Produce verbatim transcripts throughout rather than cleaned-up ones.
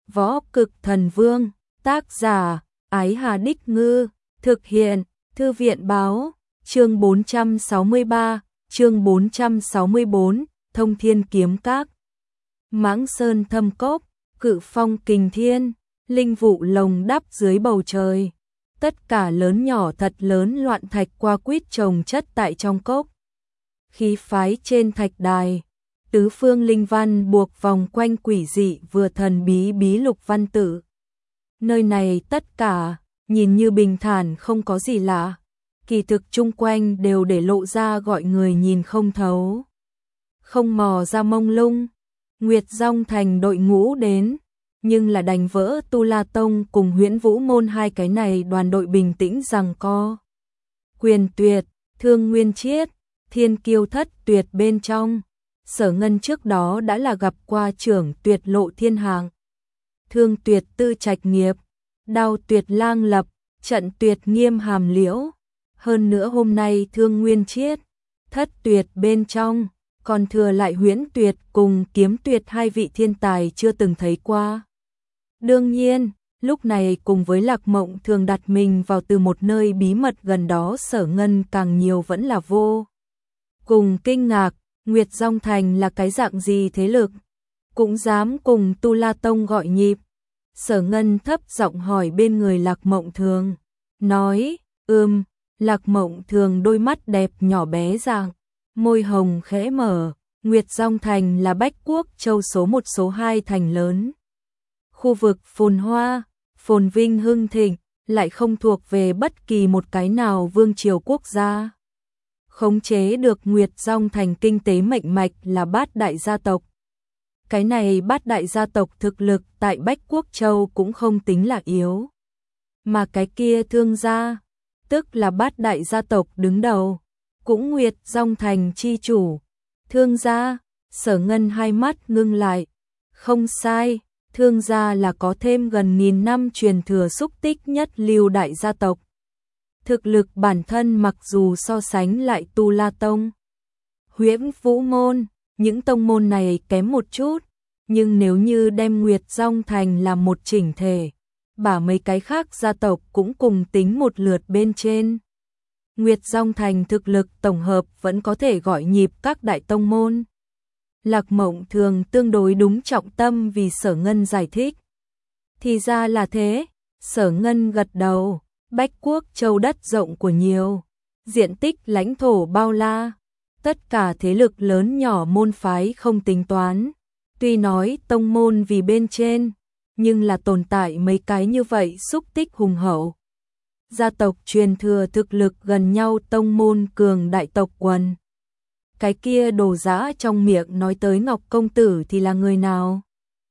Võ Cực Thần Vương, tác giả, Ái Hà Đích Ngư, thực hiện, Thư viện Báo, chương bốn trăm sáu mươi ba, chương bốn trăm sáu mươi bốn, Thông Thiên Kiếm Các. Mãng Sơn Thâm Cốc, Cự Phong Kình Thiên, linh vụ lồng đắp dưới bầu trời. Tất cả lớn nhỏ thật lớn loạn thạch qua quýt chồng chất tại trong cốc. Khí phái trên thạch đài, tứ phương linh văn buộc vòng quanh quỷ dị vừa thần bí bí lục văn tự. Nơi này tất cả, nhìn như bình thản không có gì lạ, kỳ thực chung quanh đều để lộ ra gọi người nhìn không thấu. Không mò ra mông lung, Nguyệt Dòng Thành đội ngũ đến, nhưng là đành vỡ Tu La Tông cùng Huyễn Vũ Môn hai cái này đoàn đội bình tĩnh giằng co. Quyền Tuyệt, Thương Nguyên Chiết, Thiên Kiêu Thất Tuyệt bên trong, Sở Ngân trước đó đã là gặp qua trưởng Tuyệt Lộ Thiên Hạng, Thương Tuyệt Tư Trạch Nghiệp, Đao Tuyệt Lang Lập, Trận Tuyệt Nghiêm Hàm Liễu. Hơn nữa hôm nay Thương Nguyên Chiết, Thất Tuyệt bên trong, còn thừa lại Huyễn Tuyệt cùng Kiếm Tuyệt hai vị thiên tài chưa từng thấy qua. Đương nhiên, lúc này cùng với Lạc Mộng Thường đặt mình vào từ một nơi bí mật gần đó, Sở Ngân càng nhiều vẫn là vô cùng kinh ngạc. Nguyệt Dòng Thành là cái dạng gì thế lực, cũng dám cùng Tu La Tông gọi nhịp. Sở Ngân thấp giọng hỏi bên người Lạc Mộng Thường, nói, ừm. Lạc Mộng Thường đôi mắt đẹp nhỏ bé dạng, môi hồng khẽ mở. Nguyệt Dòng Thành là Bách Quốc Châu số một số hai thành lớn, khu vực phồn hoa, phồn vinh hưng thịnh, lại không thuộc về bất kỳ một cái nào vương triều quốc gia. Khống chế được Nguyệt Dòng Thành kinh tế mệnh mạch là bát đại gia tộc. Cái này bát đại gia tộc thực lực tại Bách Quốc Châu cũng không tính là yếu. Mà cái kia Thương gia, tức là bát đại gia tộc đứng đầu, cũng Nguyệt Dòng Thành chi chủ. Thương gia, Sở Ngân hai mắt ngưng lại. Không sai, Thương gia là có thêm gần nghìn năm truyền thừa xúc tích nhất lưu đại gia tộc. Thực lực bản thân mặc dù so sánh lại Tu La Tông, Huyễn Vũ Môn, những tông môn này kém một chút, nhưng nếu như đem Nguyệt Dòng Thành làm một chỉnh thể, bả mấy cái khác gia tộc cũng cùng tính một lượt bên trên. Nguyệt Dòng Thành thực lực tổng hợp vẫn có thể gọi nhịp các đại tông môn. Lạc Mộng Thường tương đối đúng trọng tâm vì Sở Ngân giải thích. Thì ra là thế, Sở Ngân gật đầu. Bách Quốc Châu đất rộng của nhiều, diện tích lãnh thổ bao la, tất cả thế lực lớn nhỏ môn phái không tính toán. Tuy nói tông môn vì bên trên, nhưng là tồn tại mấy cái như vậy xúc tích hùng hậu. Gia tộc truyền thừa thực lực gần nhau, tông môn cường đại tộc quần. Cái kia đồ dã trong miệng nói tới Ngọc Công Tử thì là người nào?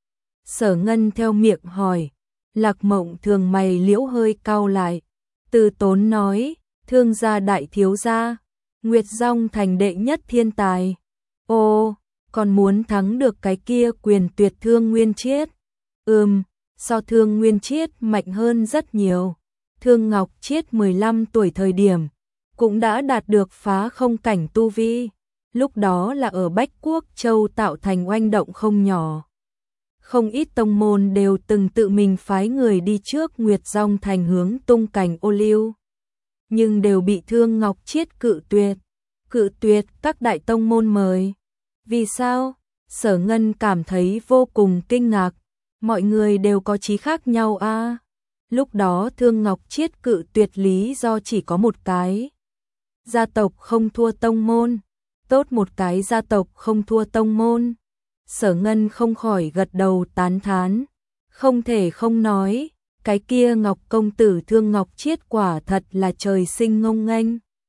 Sở Ngân theo miệng hỏi. Lạc Mộng Thường mày liễu hơi cau lại. Từ tốn nói, Thương gia đại thiếu gia, Nguyệt Dòng Thành đệ nhất thiên tài. Ô, còn muốn thắng được cái kia Quyền Tuyệt Thương Nguyên Chiết. Ừm, so Thương Nguyên Chiết mạnh hơn rất nhiều. Thương Ngọc Chiết mười lăm tuổi thời điểm, cũng đã đạt được phá không cảnh tu vi. Lúc đó là ở Bách Quốc Châu tạo thành oanh động không nhỏ. Không ít tông môn đều từng tự mình phái người đi trước Nguyệt Dòng Thành hướng tung cảnh ô liu, nhưng đều bị Thương Ngọc Chiết cự tuyệt. Cự tuyệt các đại tông môn mời. Vì sao? Sở Ngân cảm thấy vô cùng kinh ngạc. Mọi người đều có chí khác nhau a. À? Lúc đó Thương Ngọc Chiết cự tuyệt lý do chỉ có một cái. Gia tộc không thua tông môn. Tốt một cái gia tộc không thua tông môn. Sở Ngân không khỏi gật đầu tán thán. Không thể không nói, cái kia Ngọc Công Tử Thương Ngọc Chiết quả thật là trời sinh ngông nghênh.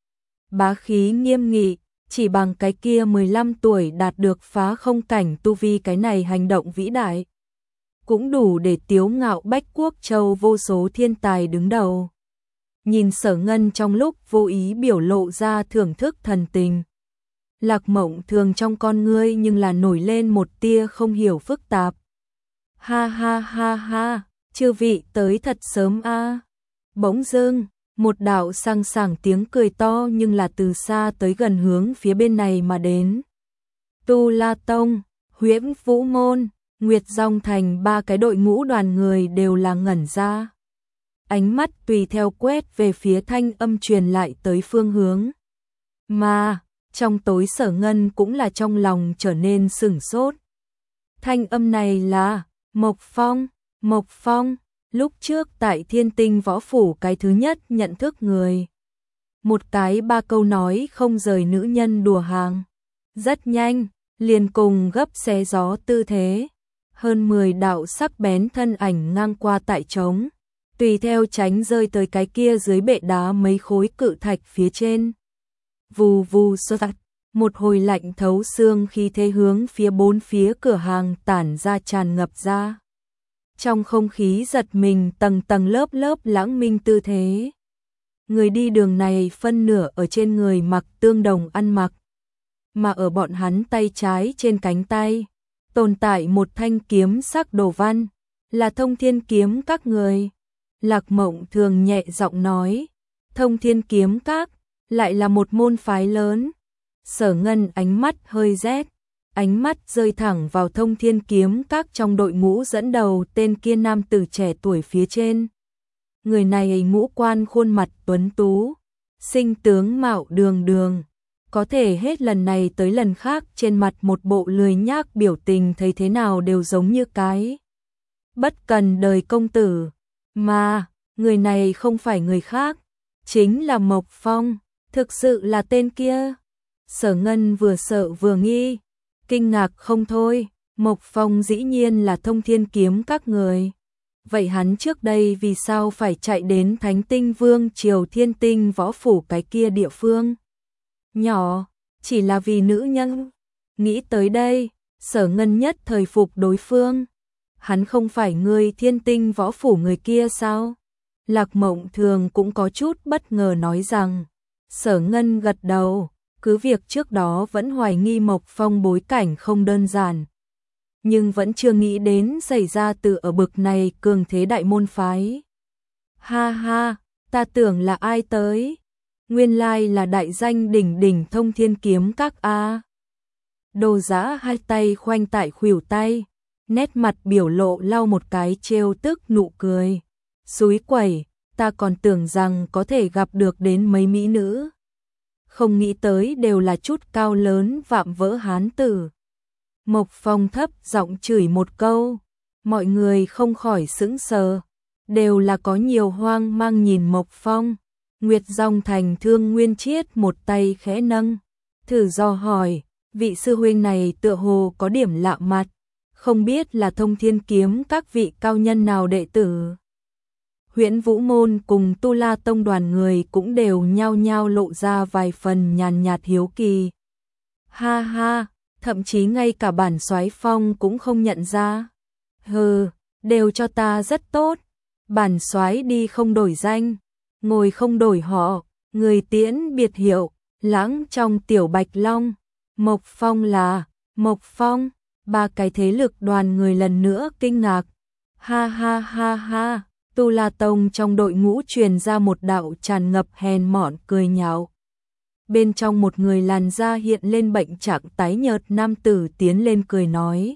Bá khí nghiêm nghị, chỉ bằng cái kia mười lăm tuổi đạt được phá không cảnh tu vi, cái này hành động vĩ đại. Cũng đủ để tiếu ngạo Bách Quốc Châu vô số thiên tài đứng đầu. Nhìn Sở Ngân trong lúc vô ý biểu lộ ra thưởng thức thần tình. Lạc Mộng Thường trong con ngươi nhưng là nổi lên một tia không hiểu phức tạp. Ha ha ha ha, chư vị tới thật sớm a. À. Bỗng dưng, một đạo sang sảng tiếng cười to nhưng là từ xa tới gần hướng phía bên này mà đến. Tu La Tông, Huyễn Vũ Môn, Nguyệt Dòng Thành ba cái đội ngũ đoàn người đều là ngẩn ra. Ánh mắt tùy theo quét về phía thanh âm truyền lại tới phương hướng. Mà, trong tối Sở Ngân cũng là trong lòng trở nên sửng sốt. Thanh âm này là Mộc Phong, Mộc Phong, lúc trước tại Thiên Tinh Võ Phủ cái thứ nhất nhận thức người. Một cái ba câu nói không rời nữ nhân đùa hàng. Rất nhanh, liền cùng gấp xé gió tư thế. Hơn mười đạo sắc bén thân ảnh ngang qua tại trống, tùy theo tránh rơi tới cái kia dưới bệ đá mấy khối cự thạch phía trên. Vù vù sột, một hồi lạnh thấu xương khi thế hướng phía bốn phía cửa hàng tản ra tràn ngập ra. Trong không khí giật mình tầng tầng lớp lớp lãng minh tư thế. Người đi đường này phân nửa ở trên người mặc tương đồng ăn mặc, mà ở bọn hắn tay trái trên cánh tay tồn tại một thanh kiếm sắc đồ văn, là Thông Thiên Kiếm Các người. Lạc Mộng Thường nhẹ giọng nói, Thông Thiên Kiếm Các lại là một môn phái lớn. Sở Ngân ánh mắt hơi rét, ánh mắt rơi thẳng vào Thông Thiên Kiếm Các trong đội ngũ dẫn đầu tên kia nam tử trẻ tuổi phía trên. Người này ngũ quan khuôn mặt tuấn tú, sinh tướng mạo đường đường, có thể hết lần này tới lần khác trên mặt một bộ lười nhác biểu tình thấy thế nào đều giống như cái bất cần đời công tử. Mà, người này không phải người khác, chính là Mộc Phong, thực sự là tên kia. Sở Ngân vừa sợ vừa nghi, kinh ngạc không thôi, Mộc Phong dĩ nhiên là Thông Thiên Kiếm Các người. Vậy hắn trước đây vì sao phải chạy đến Thánh Tinh Vương triều Thiên Tinh Võ Phủ cái kia địa phương nhỏ, chỉ là vì nữ nhân? Nghĩ tới đây, Sở Ngân nhất thời phục đối phương. Hắn không phải người Thiên Tinh Võ Phủ người kia sao? Lạc Mộng Thường cũng có chút bất ngờ nói rằng. Sở Ngân gật đầu, cứ việc trước đó vẫn hoài nghi Mộc Phong bối cảnh không đơn giản, nhưng vẫn chưa nghĩ đến xảy ra từ ở bực này cường thế đại môn phái. Ha ha, ta tưởng là ai tới? Nguyên lai là đại danh đỉnh đỉnh Thông Thiên Kiếm Các a. Đồ Giã hai tay khoanh tại khuỷu tay, nét mặt biểu lộ lau một cái trêu tức nụ cười. Xúi quẩy, ta còn tưởng rằng có thể gặp được đến mấy mỹ nữ, không nghĩ tới đều là chút cao lớn vạm vỡ hán tử. Mộc Phong thấp giọng chửi một câu, mọi người không khỏi sững sờ, đều là có nhiều hoang mang nhìn Mộc Phong. Nguyệt Dòng Thành Thương Nguyên Chiết một tay khẽ nâng, thử dò hỏi, vị sư huynh này tựa hồ có điểm lạ mặt, không biết là Thông Thiên Kiếm Các vị cao nhân nào đệ tử. Huyễn Vũ Môn cùng Tu La Tông đoàn người cũng đều nhao nhao lộ ra vài phần nhàn nhạt hiếu kỳ. Ha ha, thậm chí ngay cả bản Soái Phong cũng không nhận ra. Hừ, đều cho ta rất tốt. Bản Soái đi không đổi danh, ngồi không đổi họ, người tiễn biệt hiệu, lãng trong tiểu Bạch Long. Mộc Phong là, Mộc Phong, ba cái thế lực đoàn người lần nữa kinh ngạc. Ha ha ha ha, Tu La Tông trong đội ngũ truyền ra một đạo tràn ngập hèn mọn cười nhạo. Bên trong một người làn da hiện lên bệnh trạng tái nhợt nam tử tiến lên cười nói.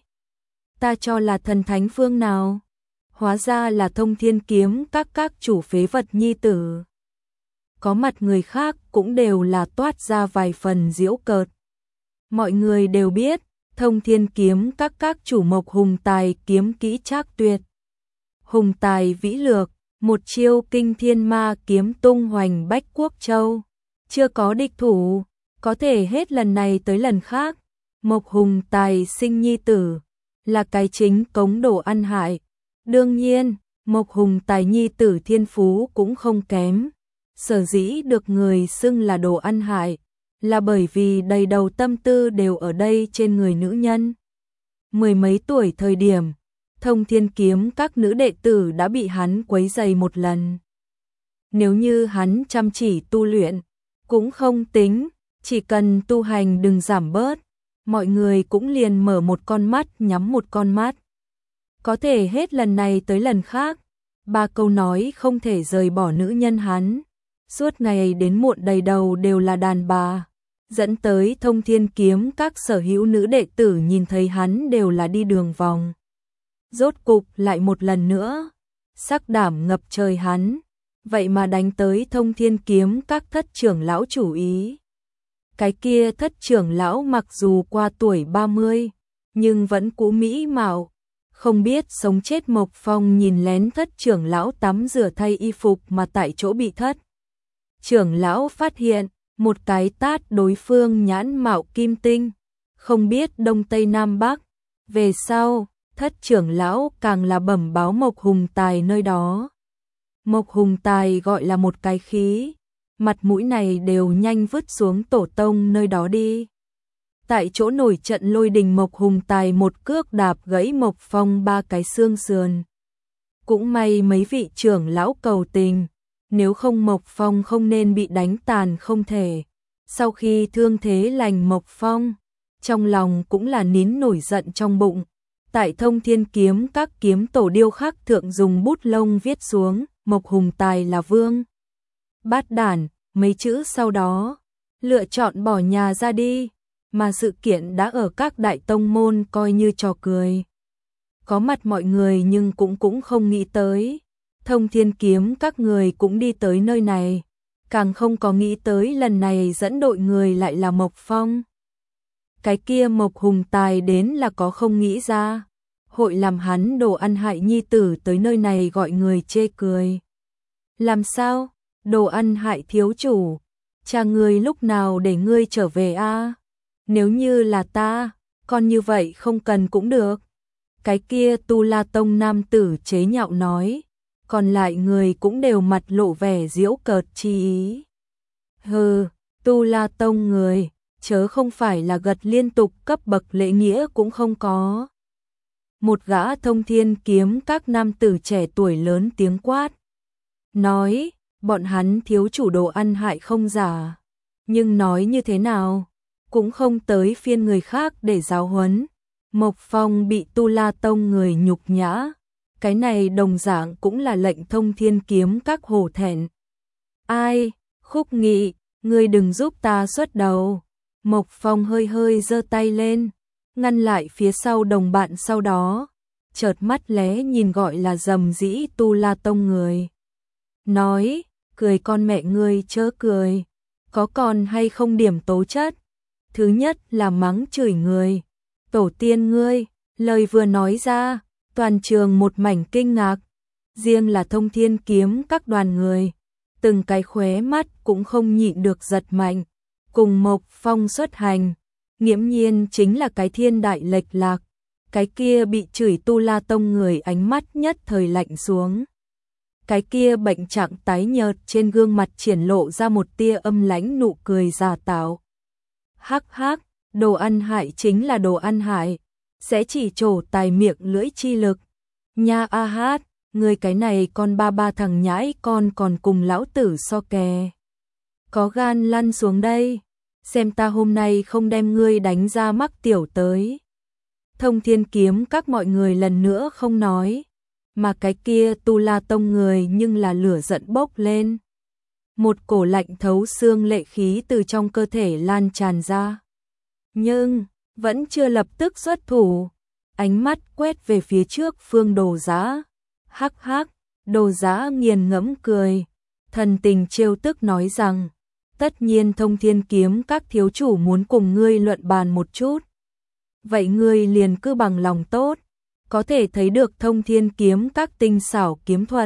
Ta cho là thần thánh phương nào? Hóa ra là Thông Thiên Kiếm Các các chủ phế vật nhi tử. Có mặt người khác cũng đều là toát ra vài phần giễu cợt. Mọi người đều biết, Thông Thiên Kiếm Các các chủ Mộc Hùng Tài kiếm kỹ trác tuyệt. Hùng Tài vĩ lược, một chiêu kinh thiên ma kiếm tung hoành bách quốc châu. Chưa có địch thủ, có thể hết lần này tới lần khác. Mộc Hùng Tài sinh nhi tử, là cái chính cống đồ ăn hại. Đương nhiên, Mộc Hùng Tài nhi tử thiên phú cũng không kém. Sở dĩ được người xưng là đồ ăn hại, là bởi vì đầy đầu tâm tư đều ở đây trên người nữ nhân. Mười mấy tuổi thời điểm, Thông Thiên Kiếm Các nữ đệ tử đã bị hắn quấy rầy một lần. Nếu như hắn chăm chỉ tu luyện, cũng không tính, chỉ cần tu hành đừng giảm bớt, mọi người cũng liền mở một con mắt nhắm một con mắt. Có thể hết lần này tới lần khác, ba câu nói không thể rời bỏ nữ nhân hắn. Suốt ngày đến muộn đầy đầu đều là đàn bà, dẫn tới Thông Thiên Kiếm Các sở hữu nữ đệ tử nhìn thấy hắn đều là đi đường vòng. rốt cục lại một lần nữa, sắc đảm ngập trời hắn, vậy mà đánh tới Thông Thiên Kiếm Các thất trưởng lão chủ ý. Cái kia thất trưởng lão mặc dù qua tuổi ba mươi, nhưng vẫn cũ mỹ mạo, không biết sống chết. Mộc Phong nhìn lén thất trưởng lão tắm rửa thay y phục mà tại chỗ bị thất trưởng lão phát hiện, một cái tát đối phương nhãn mạo kim tinh, không biết đông tây nam bắc. Về sau, thất trưởng lão càng là bẩm báo Mộc Hùng Tài nơi đó. Mộc Hùng Tài gọi là một cái khí, mặt mũi này đều nhanh vứt xuống tổ tông nơi đó đi. Tại chỗ nổi trận lôi đình, Mộc Hùng Tài một cước đạp gãy Mộc Phong ba cái xương sườn. Cũng may mấy vị trưởng lão cầu tình, nếu không Mộc Phong không nên bị đánh tàn không thể. Sau khi thương thế lành, Mộc Phong trong lòng cũng là nín nổi giận trong bụng. Tại Thông Thiên Kiếm Các kiếm tổ điêu khắc thượng dùng bút lông viết xuống, Mộc Hùng Tài là vương bát đản, mấy chữ sau đó, lựa chọn bỏ nhà ra đi, mà sự kiện đã ở các đại tông môn coi như trò cười. Có mặt mọi người nhưng cũng cũng không nghĩ tới, Thông Thiên Kiếm Các người cũng đi tới nơi này, càng không có nghĩ tới lần này dẫn đội người lại là Mộc Phong. Cái kia Mộc Hùng Tài đến là có không nghĩ ra, hội làm hắn đồ ăn hại nhi tử tới nơi này gọi người chê cười. Làm sao? Đồ ăn hại thiếu chủ, cha ngươi lúc nào để ngươi trở về a? Nếu như là ta, con như vậy không cần cũng được. Cái kia Tu La Tông nam tử chế nhạo nói, còn lại người cũng đều mặt lộ vẻ giễu cợt chi ý. Hừ, Tu La Tông người, chớ không phải là gật liên tục, cấp bậc lễ nghĩa cũng không có. Một gã Thông Thiên Kiếm Các nam tử trẻ tuổi lớn tiếng quát, nói, bọn hắn thiếu chủ đồ ăn hại không giả, nhưng nói như thế nào, cũng không tới phiên người khác để giáo huấn. Mộc Phong bị Tu La Tông người nhục nhã, cái này đồng dạng cũng là lệnh Thông Thiên Kiếm Các hổ thẹn. Ai, Khúc Nghị, ngươi đừng giúp ta xuất đầu. Mộc Phong hơi hơi giơ tay lên, ngăn lại phía sau đồng bạn, sau đó chợt mắt lé nhìn gọi là dầm dĩ Tu La Tông người. Nói, cười con mẹ ngươi chớ cười, có còn hay không điểm tố chất. Thứ nhất là mắng chửi người, tổ tiên ngươi, lời vừa nói ra, toàn trường một mảnh kinh ngạc, riêng là Thông Thiên Kiếm Các đoàn người, từng cái khóe mắt cũng không nhịn được giật mạnh, cùng Mộc Phong xuất hành, nghiễm nhiên chính là cái thiên đại lệch lạc. Cái kia bị chửi Tu La Tông người ánh mắt nhất thời lạnh xuống. Cái kia bệnh trạng tái nhợt trên gương mặt triển lộ ra một tia âm lãnh nụ cười giả tạo. Hắc hắc, đồ ăn hại chính là đồ ăn hại, sẽ chỉ trổ tài miệng lưỡi chi lực. Nha a hát, người cái này con ba ba thằng nhãi con còn cùng lão tử so kè. Có gan lăn xuống đây, xem ta hôm nay không đem ngươi đánh ra mắc tiểu tới. Thông Thiên Kiếm Các mọi người lần nữa không nói, mà cái kia Tu La Tông người nhưng là lửa giận bốc lên. Một cổ lạnh thấu xương lệ khí từ trong cơ thể lan tràn ra. Nhưng, vẫn chưa lập tức xuất thủ, ánh mắt quét về phía trước Phương Đồ Giá. Hắc hắc, Đồ Giá nghiền ngẫm cười, thần tình trêu tức nói rằng, tất nhiên Thông Thiên Kiếm Các thiếu chủ muốn cùng ngươi luận bàn một chút. Vậy ngươi liền cứ bằng lòng tốt, có thể thấy được Thông Thiên Kiếm Các tinh xảo kiếm thuật.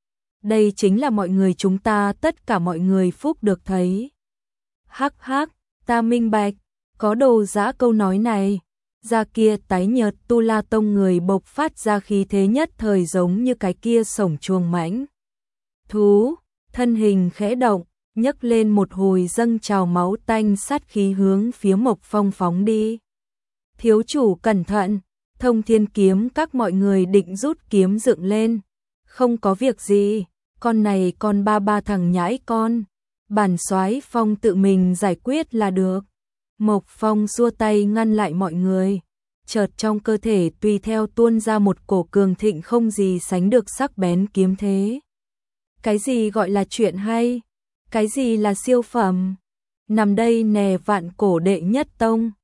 Đây chính là mọi người chúng ta tất cả mọi người phúc được thấy. Hắc hắc, ta minh bạch, có Đồ Giá câu nói này, da kia tái nhợt Tu La Tông người bộc phát ra khí thế nhất thời giống như cái kia sổng chuồng mãnh thú, thân hình khẽ động, nhấc lên một hồi dâng trào máu tanh sát khí hướng phía Mộc Phong phóng đi. Thiếu chủ cẩn thận, Thông Thiên Kiếm Các mọi người định rút kiếm dựng lên. Không có việc gì, con này con ba ba thằng nhãi con, bản soái Phong tự mình giải quyết là được. Mộc Phong xua tay ngăn lại mọi người, chợt trong cơ thể tùy theo tuôn ra một cổ cường thịnh không gì sánh được sắc bén kiếm thế. Cái gì gọi là chuyện hay? Cái gì là siêu phẩm? Nằm đây nè vạn cổ đệ nhất tông.